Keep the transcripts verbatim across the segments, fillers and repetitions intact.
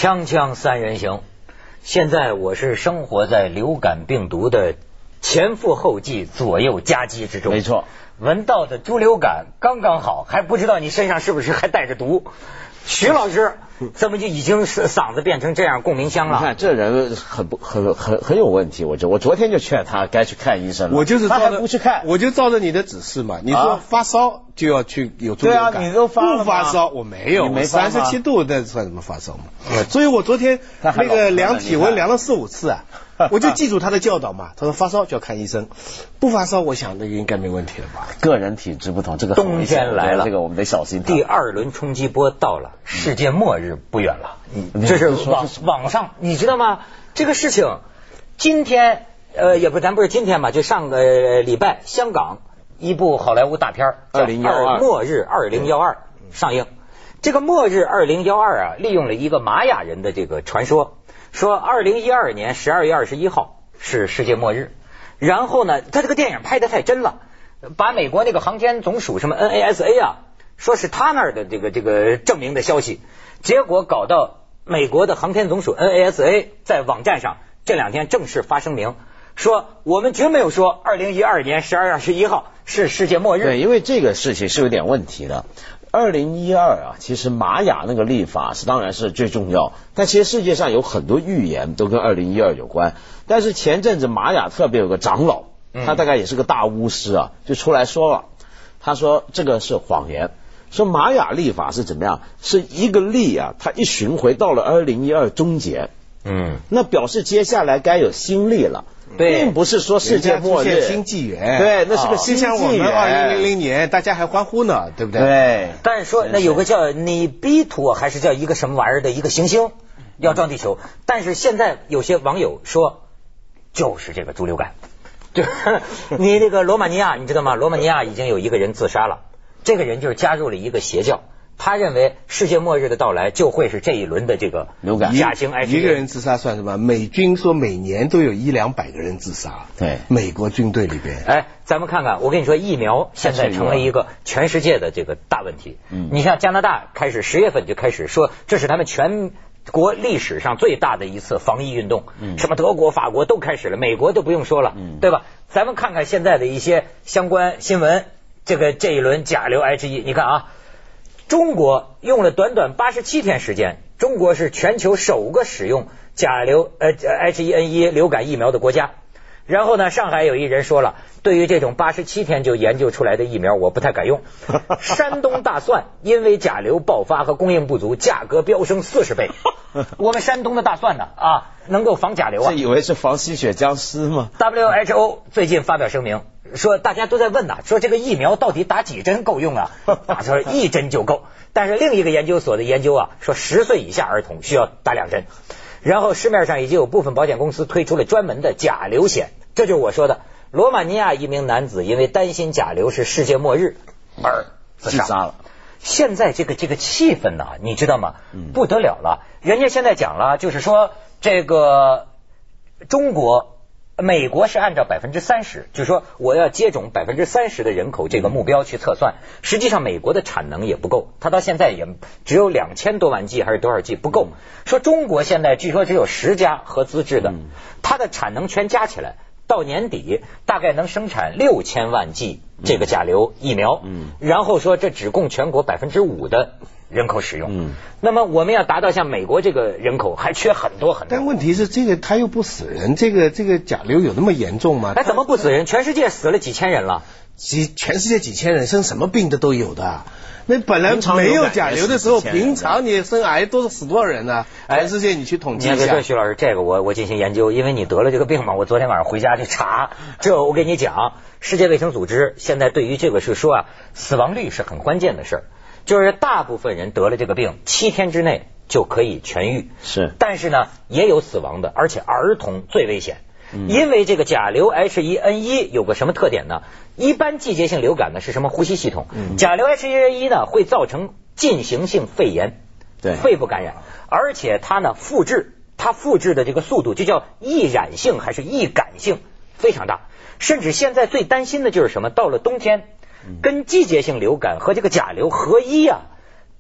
锵锵三人行，现在我是生活在流感病毒的前赴后继、左右夹击之中。 没错， 闻到的猪流感刚刚好，还不知道你身上是不是还带着毒。徐老师怎么就已经是嗓子变成这样共鸣箱了？ 你看这人很不很很很有问题，我就我昨天就劝他该去看医生了， 我就是照着不去看， 我就照着你的指示嘛。你说发烧就要去有猪流感， 对啊，你都发了不发烧我没有， 你没发吗三十七度那算什么发烧嘛？所以我昨天那个量体温量了四五次啊，我就记住他的教导嘛。他说发烧就要看医生，不发烧我想那个应该没问题了吧？ 个人体质不同，这个冬天来了， 这个我们得小心。 第二轮冲击波到了，世界末日不远了。嗯，这是网网上你知道吗？这个事情今天呃也不咱不是今天嘛，就上个礼拜香港一部好莱坞大片二零一二末日二零一二上映。这个末日二零一二啊，利用了一个玛雅人的这个传说，说二零一二年十二月二十一号是世界末日。然后呢，他这个电影拍得太真了，把美国那个航天总署什么 N A S A 啊，说是他那儿的这个这个证明的消息，结果搞到美国的航天总署 N A S A 在网站上这两天正式发声明，说我们绝没有说二零一二年十二月二十一号是世界末日。 对，因为这个事情是有点问题的。二零一二啊，其实玛雅那个历法是当然是最重要，但其实世界上有很多预言都跟二零一二有关。但是前阵子玛雅特别有个长老，他大概也是个大巫师啊，就出来说了，他说这个是谎言，说玛雅历法是怎么样，是一个历啊，它一巡回到了二零一二终结，嗯，那表示接下来该有新历了。 对， 并不是说世界末日新纪元， 对，那是个新纪元。 就像我们二零零零年大家还欢呼呢，对不对？ 对。 但是说那有个叫尼比图还是叫一个什么玩意儿的一个行星要撞地球，但是现在有些网友说就是这个猪流感，就你这个罗马尼亚你知道吗？罗马尼亚已经有一个人自杀了，这个人就是加入了一个邪教。他认为世界末日的到来就会是这一轮的这个流感甲型癌。 一个人自杀算什么？美军说每年都有一两百个人自杀。 对， 美国军队里边。 哎，咱们看看，我跟你说，疫苗现在成了一个全世界的这个大问题。 嗯， 你像加拿大开始十月份就开始说，这是他们全国历史上最大的一次防疫运动。嗯，什么德国、法国都开始了，美国都不用说了，嗯，对吧？咱们看看现在的一些相关新闻，这个这一轮甲流 H 一，你看啊。中国用了短短八十七天时间，中国是全球首个使用甲流呃 H 一 N 一 流感疫苗的国家。然后呢，上海有一人说了，对于这种八十七天就研究出来的疫苗，我不太敢用。山东大蒜因为甲流爆发和供应不足，价格飙升四十倍。我们山东的大蒜呢啊，能够防甲流啊？ 是以为是防吸血僵尸吗 ？W H O 最近发表声明。说大家都在问呐、啊，说这个疫苗到底打几针够用啊？啊，说一针就够。但是另一个研究所的研究啊，说十岁以下儿童需要打两针。然后市面上已经有部分保险公司推出了专门的甲流险，这就是我说的。罗马尼亚一名男子因为担心甲流是世界末日而自杀了。 现在这个这个气氛呢、啊，你知道吗？不得了了，人家现在讲了，就是说这个中国。美国是按照百分之三十，就是说我要接种百分之三十的人口这个目标去测算，实际上美国的产能也不够，它到现在也只有两千多万剂还是多少剂不够。说中国现在据说只有十家合资制的，它的产能全加起来到年底大概能生产六千万剂这个甲流疫苗，然后说这只供全国百分之五的人口使用，嗯，那么我们要达到像美国这个人口还缺很多很多。 但问题是这个他又不死人，这个这个甲流有那么严重吗？ 那怎么不死人？全世界死了几千人了， 几全世界几千人生什么病的都有的。那本来没有甲流的时候，平常你生癌都是死多少人呢？全世界你去统计一下。 你看，徐老师，这个我我进行研究，因为你得了这个病嘛，我昨天晚上回家去查。这我跟你讲，世界卫生组织现在对于这个是说啊，死亡率是很关键的事儿。就是大部分人得了这个病，七天之内就可以痊愈。 是， 但是呢，也有死亡的，而且儿童最危险。嗯、因为这个甲流 H 一 N 一 有个什么特点呢？一般季节性流感呢是什么？呼吸系统。嗯、甲流 H 一 N 一 呢会造成进行性肺炎， 对， 肺部感染，而且它呢复制，它复制的这个速度就叫易染性还是易感性非常大。甚至现在最担心的就是什么？到了冬天。跟季节性流感和这个甲流合一啊，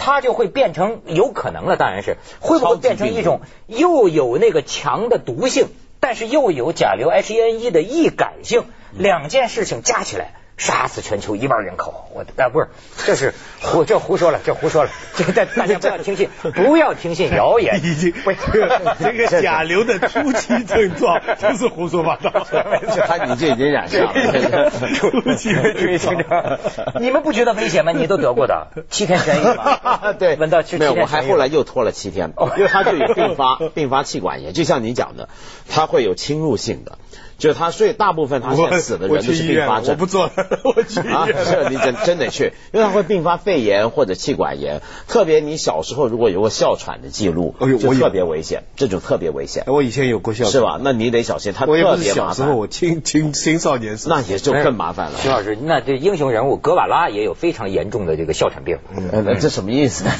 它就会变成有可能了，当然是会不会变成一种又有那个强的毒性，但是又有甲流 H 一 N 一 的易感性，两件事情加起来杀死全球一半人口。我啊不是，这是胡这胡说了，这胡说了，这大大家不要听信，不要听信谣言。 已经不这个甲流的初期症状就是胡说八道， 他你这已经染上了初期症状。 你们不觉得危险吗？你都得过的七天痊愈嘛？ 对， 闻到七没有，我还后来又拖了七天，因为它就有并发并发气管炎，就像你讲的，它会有侵入性的。就是他，所以大部分他现在死的人都是并发症。 我不做了，我去医院。 啊，是你真真得去，因为他会并发肺炎或者气管炎。特别你小时候如果有过哮喘的记录， 哎呦， 就特别危险，这种特别危险。 我以前有过哮喘， 是吧？那你得小心，他特别麻烦。 我也不是小时候，我青青青少年时， 那也就更麻烦了。 徐老师，那这英雄人物格瓦拉也有非常严重的这个哮喘病， 嗯，这什么意思呢？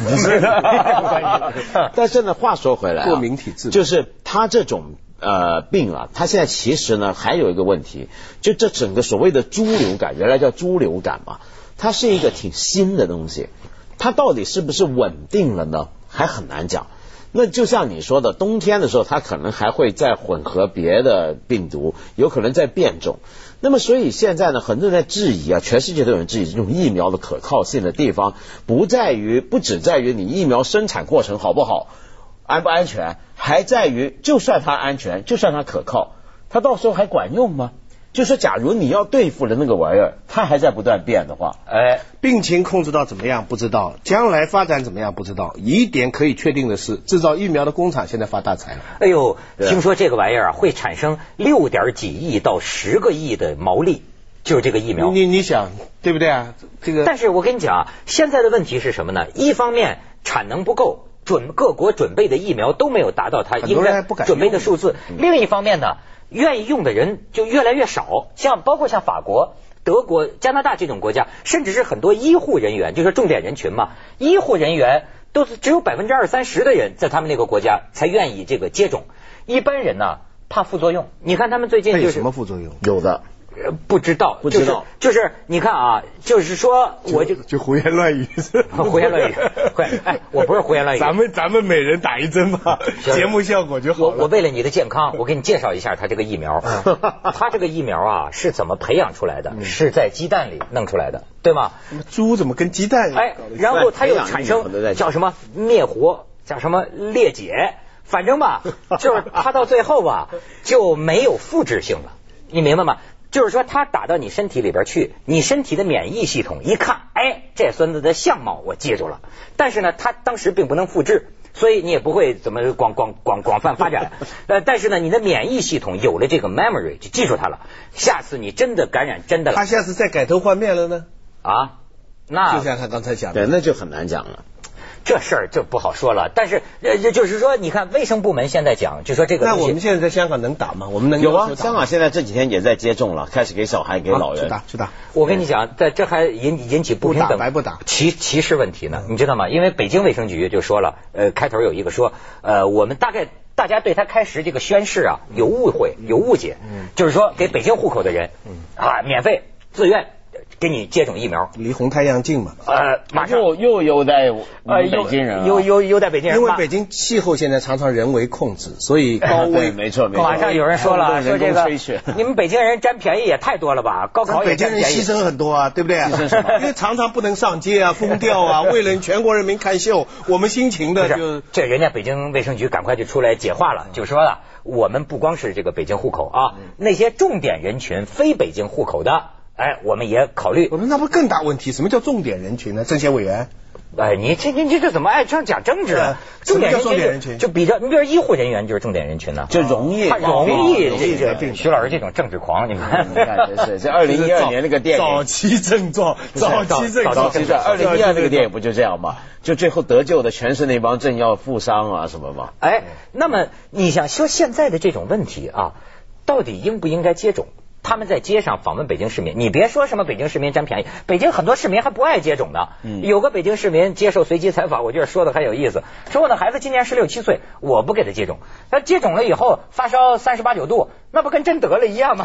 但是呢，话说回来， 过敏体质就是他这种。呃，病啊，它现在其实呢还有一个问题，就这整个所谓的猪流感，原来叫猪流感嘛，它是一个挺新的东西，它到底是不是稳定了呢？还很难讲。那就像你说的，冬天的时候它可能还会再混合别的病毒，有可能在变种。那么所以现在呢，很多人在质疑啊，全世界都有人质疑这种疫苗的可靠性的地方，不在于不只在于你疫苗生产过程好不好。安不安全，还在于就算它安全，就算它可靠，它到时候还管用吗？就说假如你要对付的那个玩意儿，它还在不断变的话， 哎，病情控制到怎么样不知道，将来发展怎么样不知道。一点可以确定的是，制造疫苗的工厂现在发大财了。 哎呦，听说这个玩意儿啊会产生六点几亿到十个亿的毛利，就是这个疫苗。 你你想对不对啊？这个， 但是我跟你讲啊，现在的问题是什么呢？一方面产能不够。准各国准备的疫苗都没有达到它应该准备的数字。另一方面呢，愿意用的人就越来越少。像包括像法国、德国、加拿大这种国家，甚至是很多医护人员，就是重点人群嘛，医护人员都是只有百分之二三十的人在他们那个国家才愿意这个接种。一般人呢怕副作用，你看他们最近就是有什么副作用？ 有的。 不知道， 不知道， 就是、就是、你看啊，就是说，我就就胡言乱语， 胡言乱语，哎，我不是胡言乱语， 咱们咱们每人打一针吧，节目效果就好了。 我我为了你的健康，我给你介绍一下他这个疫苗，他这个疫苗啊是怎么培养出来的？是在鸡蛋里弄出来的，对吗？ 猪怎么跟鸡蛋？ 哎，然后它又产生叫什么灭活，叫什么裂解，反正吧，就是它到最后吧就没有复制性了，你明白吗？就是说，它打到你身体里边去，你身体的免疫系统一看，哎，这孙子的相貌我记住了。但是呢，它当时并不能复制，所以你也不会怎么广广广广泛发展。呃，但是呢，你的免疫系统有了这个 memory， 就记住它了。下次你真的感染真的了， 他下次再改头换面了呢？ 啊，那就像他刚才讲的， 对，那就很难讲了。 这事儿就不好说了，但是呃，就是说，你看卫生部门现在讲，就说这个。 那我们现在在香港能打吗？我们能有啊，香港现在这几天也在接种了，开始给小孩给老人。 去打去打。 我跟你讲，在这还引引起不平等、 白不打歧歧视问题呢，你知道吗？因为北京卫生局就说了，呃，开头有一个说，呃，我们大概大家对他开始这个宣誓啊有误会、有误解，嗯，就是说给北京户口的人，嗯啊，免费自愿。给你接种疫苗， 离红太阳近嘛？ 呃，马上又又优待呃北京人， 优优优待北京人， 因为北京气候现在常常人为控制，所以高温没错没错。 马上有人说了，说这个你们北京人占便宜也太多了吧？高考也北京人牺牲很多啊，对不对？ 牺牲什么？ 因为常常不能上街啊，疯掉啊，为了全国人民看秀，我们辛勤的就这人家北京卫生局赶快就出来解话了，就说了，我们不光是这个北京户口啊，那些重点人群非北京户口的。哎，我们也考虑。 我说那不更大问题？什么叫重点人群呢？政协委员？ 哎，你这你这这怎么爱这样讲政治呢？ 重点重点人群就比较，你比如医护人员就是重点人群呢， 就容易， 他容易这这徐老师这种政治狂，你看， 你看这是这二零一二年那个电影早期症状，早期症状， 早期症，二零一二那个电影不就这样吗？就最后得救的全是那帮政要富商啊什么嘛。 哎，那么你想说现在的这种问题啊，到底应不应该接种？他们在街上访问北京市民，你别说什么北京市民占便宜，北京很多市民还不爱接种呢。嗯、有个北京市民接受随机采访，我觉得说的还有意思，说我的孩子今年十六七岁，我不给他接种，他接种了以后发烧三十八九度，那不跟真得了一样吗？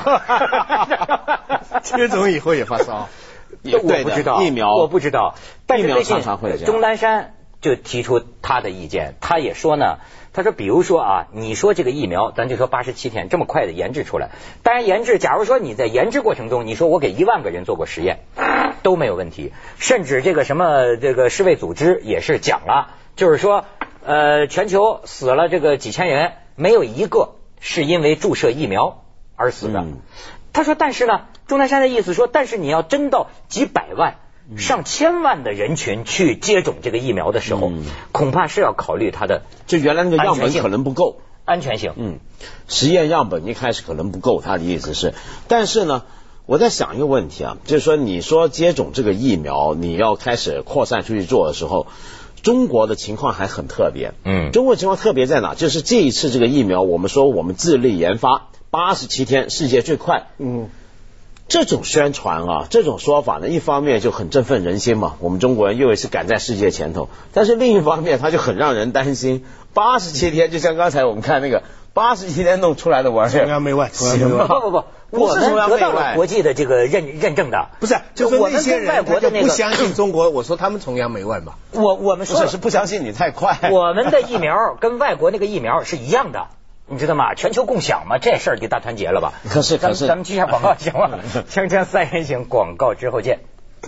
接种以后也发烧？ 我不知道疫苗， 我不知道。但是最近常常会钟南山就提出他的意见，他也说呢，他说比如说啊，你说这个疫苗，咱就说八十七天这么快的研制出来，当然研制，假如说你在研制过程中，你说我给一万个人做过实验，都没有问题，甚至这个什么这个世卫组织也是讲了，就是说呃全球死了这个几千人，没有一个是因为注射疫苗而死的。嗯、他说，但是呢，钟南山的意思说，但是你要真到几百万。上千万的人群去接种这个疫苗的时候，嗯、恐怕是要考虑它的， 就原来那个样本可能不够， 安全性。 嗯，实验样本一开始可能不够，他的意思是，但是呢，我在想一个问题啊，就是说，你说接种这个疫苗，你要开始扩散出去做的时候，中国的情况还很特别。嗯，中国的情况特别在哪？就是这一次这个疫苗，我们说我们自力研发，八十七天，世界最快。嗯。这种宣传啊，这种说法呢，一方面就很振奋人心嘛，我们中国人又是赶在世界前头，但是另一方面，它就很让人担心。八十七天，就像刚才我们看那个八十七天弄出来的玩意儿， 崇洋媚外， 不不不，我们得到了国际的这个认认证的， 不是，就是那些人他就不相信中国，我说他们崇洋媚外嘛。 我我们说是是不相信你太快， 我们的疫苗跟外国那个疫苗是一样的。你知道吗？全球共享嘛，这事儿得大团结了吧？ 可是可是， 咱们去下广告行吗？锵锵三人行，广告之后见。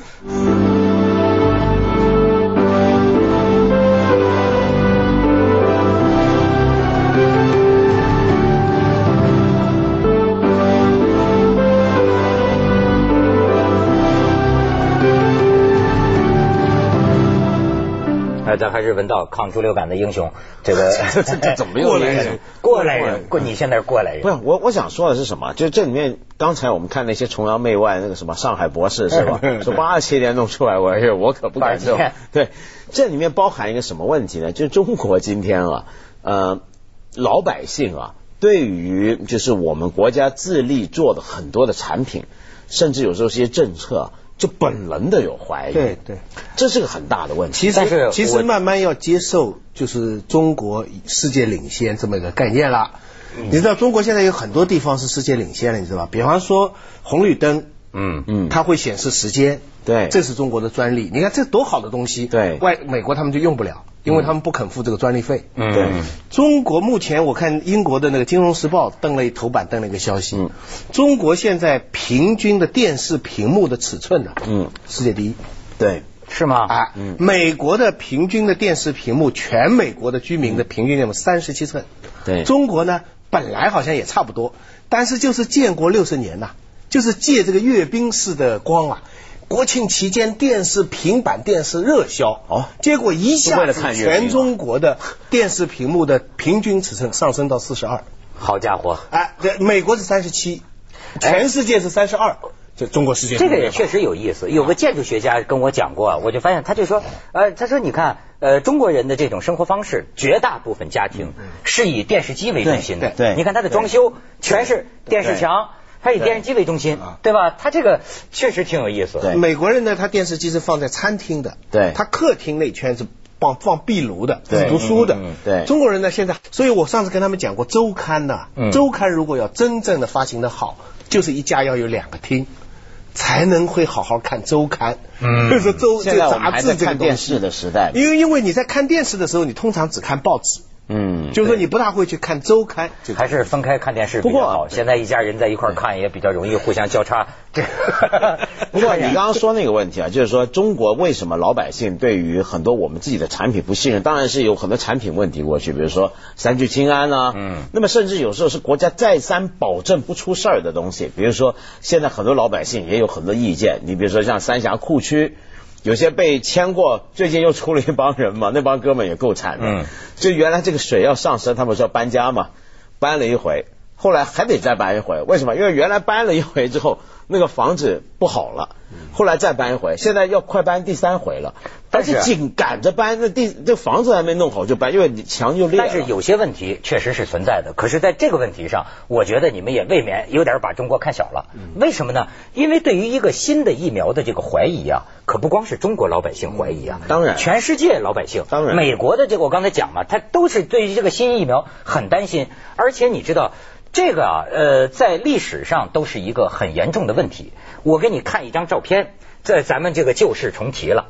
哎，咱还是闻到抗猪流感的英雄，这个这这这怎么过来人？ 过来人，过你现在是过来人。 不是我我想说的是什么？就这里面刚才我们看那些崇洋媚外，那个什么上海博士是吧？说八十七天弄出来玩意儿，我可不敢受。对，这里面包含一个什么问题呢？就是中国今天啊，呃，老百姓啊，对于就是我们国家自力做的很多的产品，甚至有时候是一些政策。就本能的有怀疑， 对对， 这是个很大的问题。 其实其实慢慢要接受，就是中国世界领先这么一个概念了。嗯、你知道中国现在有很多地方是世界领先了，你知道吧？比方说红绿灯，嗯嗯，它会显示时间， 对， 这是中国的专利。你看这多好的东西， 对， 外美国他们就用不了。因为他们不肯付这个专利费。 嗯，对。 中国目前我看英国的那个《金融时报》登了头版登了一个消息，嗯，中国现在平均的电视屏幕的尺寸呢，嗯，世界第一。 对， 是吗？ 啊，嗯，美国的平均的电视屏幕，全美国的居民的平均屏幕三十七寸。 对， 中国呢本来好像也差不多，但是就是建国六十年呐、啊，就是借这个阅兵式的光啊。国庆期间电视平板电视热销，哦，结果一下子全中国的电视屏幕的平均尺寸上升到四十二。 好家伙！ 哎，对，美国是三十七，全世界是三十二。这中国世界这个也确实有意思。有个建筑学家跟我讲过，我就发现他就说，呃，他说你看，呃，中国人的这种生活方式，绝大部分家庭是以电视机为中心的。 对， 你看他的装修全是电视墙。他以电视机为中心，对吧？他这个确实挺有意思。 对，美国人呢，他电视机是放在餐厅的， 对， 他客厅那圈是放放壁炉的，是读书的。 嗯嗯、对， 中国人呢，现在，所以我上次跟他们讲过，周刊呢、嗯，周刊如果要真正的发行的好，就是一家要有两个厅，才能会好好看周刊。 嗯， 就是周这杂志这个看电视的时代， 因为因为你在看电视的时候，你通常只看报纸。嗯，就是说你不大会去看周刊， 还是分开看电视比较好。现在一家人在一块看也比较容易互相交叉。这不过你刚刚说那个问题啊，就是说中国为什么老百姓对于很多我们自己的产品不信任？当然是有很多产品问题过去，比如说三聚氰胺啊，嗯，那么甚至有时候是国家再三保证不出事儿的东西，比如说现在很多老百姓也有很多意见，你比如说像三峡库区。有些被签过，最近又出了一帮人嘛，那帮哥们也够惨的。嗯，就原来这个水要上升，他们说搬家嘛，搬了一回，后来还得再搬一回。为什么？因为原来搬了一回之后，那个房子不好了，后来再搬一回，现在要快搬第三回了。但是紧赶着搬，那地这房子还没弄好就搬，因为墙就裂了。 但是有些问题确实是存在的，可是在这个问题上，我觉得你们也未免有点把中国看小了。嗯、为什么呢？因为对于一个新的疫苗的这个怀疑啊，可不光是中国老百姓怀疑啊， 当然， 全世界老百姓， 当然， 美国的这个我刚才讲嘛，他都是对于这个新疫苗很担心，而且你知道。这个啊，呃，在历史上都是一个很严重的问题。我给你看一张照片，在咱们这个旧事重提了。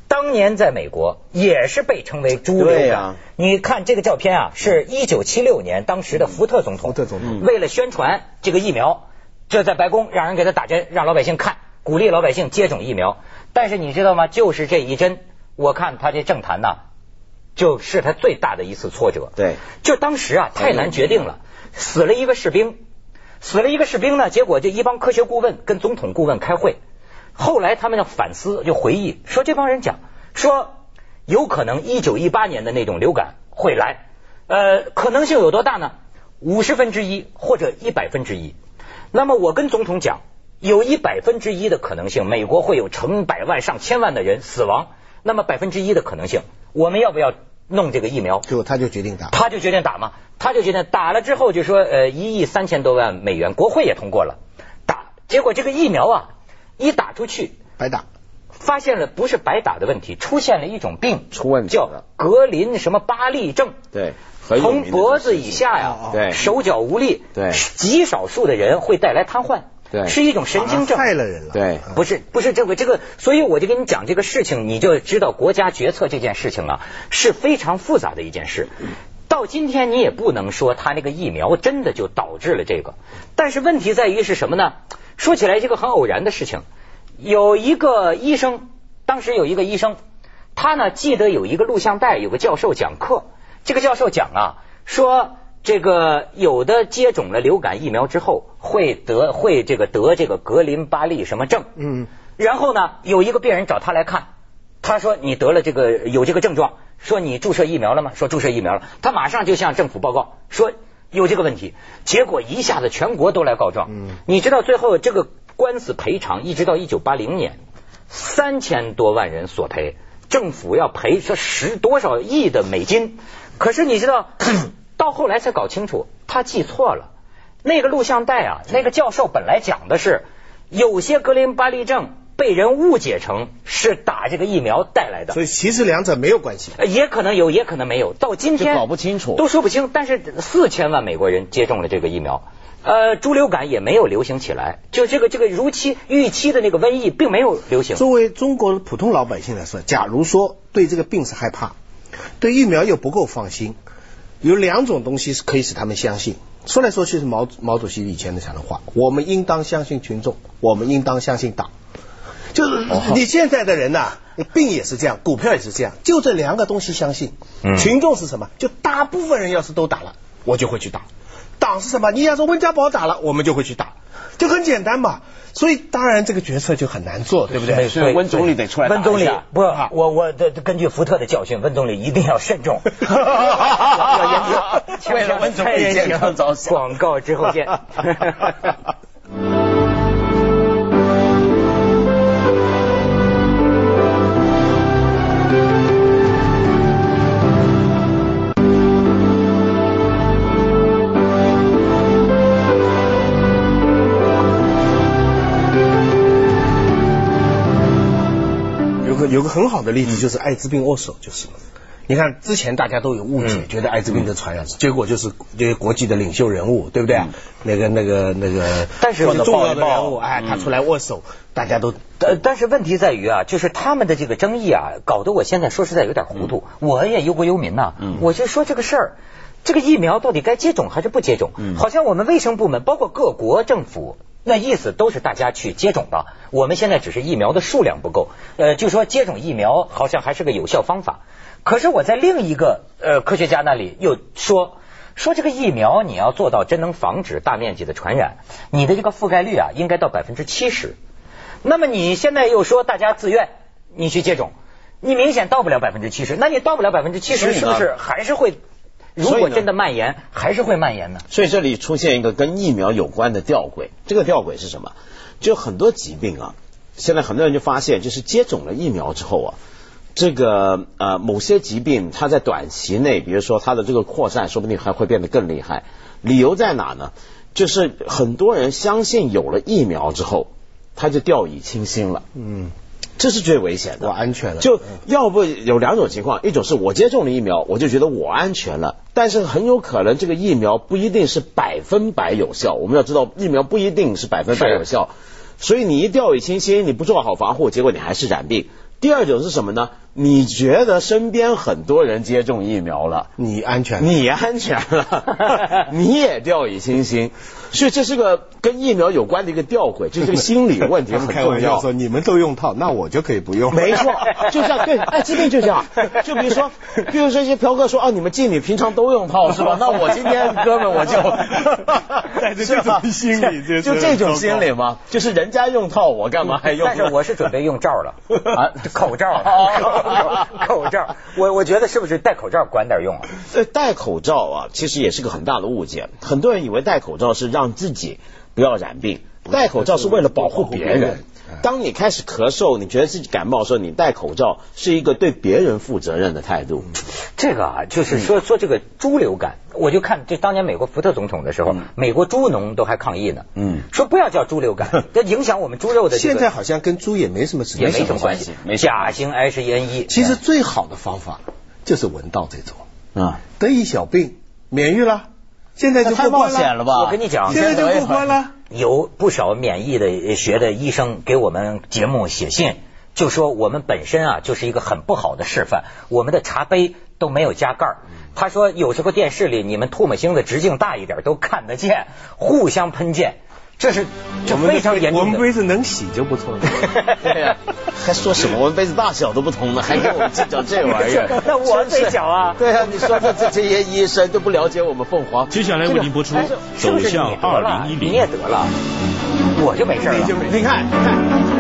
当年在美国也是被称为猪流感。啊、你看这个照片啊，是一九七六年当时的福特总统， 福特总统为了宣传这个疫苗，这在白宫让人给他打针，让老百姓看，鼓励老百姓接种疫苗。但是你知道吗？就是这一针，我看他这政坛呐，就是他最大的一次挫折。 对， 就当时啊太难决定了，死了一个士兵，死了一个士兵呢，结果这一帮科学顾问跟总统顾问开会。后来他们要反思，就回忆说，这帮人讲说，有可能一九一八年的那种流感会来，呃，可能性有多大呢？五十分之一或者一百分之一。那么我跟总统讲，有一百分之一的可能性，美国会有成百万上千万的人死亡。那么百分之一的可能性，我们要不要弄这个疫苗？ 结果他就决定打， 他就决定打嘛，他就决定打了之后就说，呃，一亿三千多万美元，国会也通过了打。结果这个疫苗啊。一打出去白打， 发现了不是白打的问题，出现了一种病， 出问题叫格林什么巴利症。 对， 从脖子以下呀， 对， 手脚无力， 对， 极少数的人会带来瘫痪， 对， 是一种神经症， 害了人了。 对， 不是不是这个这个，所以我就跟你讲这个事情，你就知道国家决策这件事情啊是非常复杂的一件事。到今天你也不能说他那个疫苗真的就导致了这个，但是问题在于是什么呢？说起来这个很偶然的事情，有一个医生，当时有一个医生，他呢记得有一个录像带，有个教授讲课，这个教授讲啊，说这个有的接种了流感疫苗之后会得会这个得这个格林巴利什么症，嗯，然后呢有一个病人找他来看，他说你得了这个有这个症状，说你注射疫苗了吗？说注射疫苗了，他马上就向政府报告说有这个问题，结果一下子全国都来告状。嗯，你知道最后这个官司赔偿一直到一九八零年，三千多万人索赔，政府要赔这十多少亿的美金。可是你知道，到后来才搞清楚，他记错了。那个录像带啊，那个教授本来讲的是有些格林巴利症被人误解成是打这个疫苗带来的， 所以其实两者没有关系， 也可能有，也可能没有，到今天搞不清楚， 都说不清。但是四千万美国人接种了这个疫苗，呃，猪流感也没有流行起来，就这个这个如期预期的那个瘟疫并没有流行。 作为中国的普通老百姓来说，假如说对这个病是害怕，对疫苗又不够放心，有两种东西是可以使他们相信。说来说去是毛毛主席以前的讲的话，我们应当相信群众，我们应当相信党。就是你现在的人呐、啊，病也是这样，股票也是这样，就这两个东西相信。嗯、群众是什么？就大部分人要是都打了，我就会去打。党是什么？你要说温家宝打了，我们就会去打，就很简单嘛。所以当然这个决策就很难做，对不对？ 所以温总理得出来打一下。 温总理不，我我的根据福特的教训，温总理一定要慎重，要严谨， 为了温总理健康着想。 广告之后见。 有个很好的例子就是艾滋病握手，就是你看之前大家都有误解，嗯、觉得艾滋病的传染，嗯、结果就是这些国际的领袖人物，对不对？嗯、那个那个那个， 但是重要的人物，哎，他出来握手，嗯、大家都。 呃，但是问题在于啊，就是他们的这个争议啊，搞得我现在说实在有点糊涂。嗯、我也忧国忧民呐、啊，嗯、我就说这个事儿，这个疫苗到底该接种还是不接种？嗯、好像我们卫生部门，包括各国政府。那意思都是大家去接种吧，我们现在只是疫苗的数量不够，呃，就说接种疫苗好像还是个有效方法。可是我在另一个呃科学家那里又说说这个疫苗你要做到真能防止大面积的传染，你的这个覆盖率啊应该到百分之七十。那么你现在又说大家自愿你去接种，你明显到不了百分之七十，那你到不了百分之七十，是不是还是会？如果真的蔓延，还是会蔓延呢。 所以这里出现一个跟疫苗有关的吊诡，这个吊诡是什么？就很多疾病啊，现在很多人就发现，就是接种了疫苗之后啊，这个呃某些疾病它在短期内，比如说它的这个扩散，说不定还会变得更厉害。理由在哪呢？就是很多人相信有了疫苗之后，他就掉以轻心了。嗯。这是最危险的， 我安全了。 就要不有两种情况，一种是我接种了疫苗，我就觉得我安全了，但是很有可能这个疫苗不一定是百分百有效。我们要知道，疫苗不一定是百分百有效，所以你一掉以轻心，你不做好防护，结果你还是染病。 第二种是什么呢？你觉得身边很多人接种疫苗了， 你安全了， 你安全了，你也掉以轻心，所以这是个跟疫苗有关的一个吊诡，这是个心理问题，很重要。 开玩笑说你们都用套，那我就可以不用。 没错，就这样，对，艾滋病就这样。就比如说，比如说一些嫖客说，哦，你们妓女平常都用套是吧？那我今天哥们我就带着这种心理， 就这种心理嘛，就是人家用套，我干嘛还用？ 但是我是准备用罩了啊，口罩。口罩，我我觉得是不是戴口罩管点用啊？ 呃，戴口罩啊，其实也是个很大的误解。很多人以为戴口罩是让自己不要染病，戴口罩是为了保护别人。当你开始咳嗽，你觉得自己感冒的时候，你戴口罩是一个对别人负责任的态度。 这个啊，就是说说这个猪流感，我就看这当年美国福特总统的时候，嗯、美国猪农都还抗议呢，嗯，说不要叫猪流感，这影响我们猪肉的、这个。 现在好像跟猪也没什么直接也没什么关系，甲型 H 一 N 一。 其实最好的方法就是闻到这种啊， 得一小病免疫了。现在就太冒险了吧！ 我跟你讲， 现在就过关了。 有不少免疫的学的医生给我们节目写信，就说我们本身啊就是一个很不好的示范，我们的茶杯都没有加盖儿。他说有时候电视里你们唾沫星子直径大一点都看得见，互相喷溅。这是这非常严重的。 我们杯子能洗就不错了。 对呀、啊，还说什么我们杯子大小都不同呢，还给我们计较这玩意儿？ 那我最小啊！ 对啊，你说这这这些医生都不了解我们凤凰。 接下来为您播出《走向二零一零》。 你也得了，我就没事了。 你看，你看。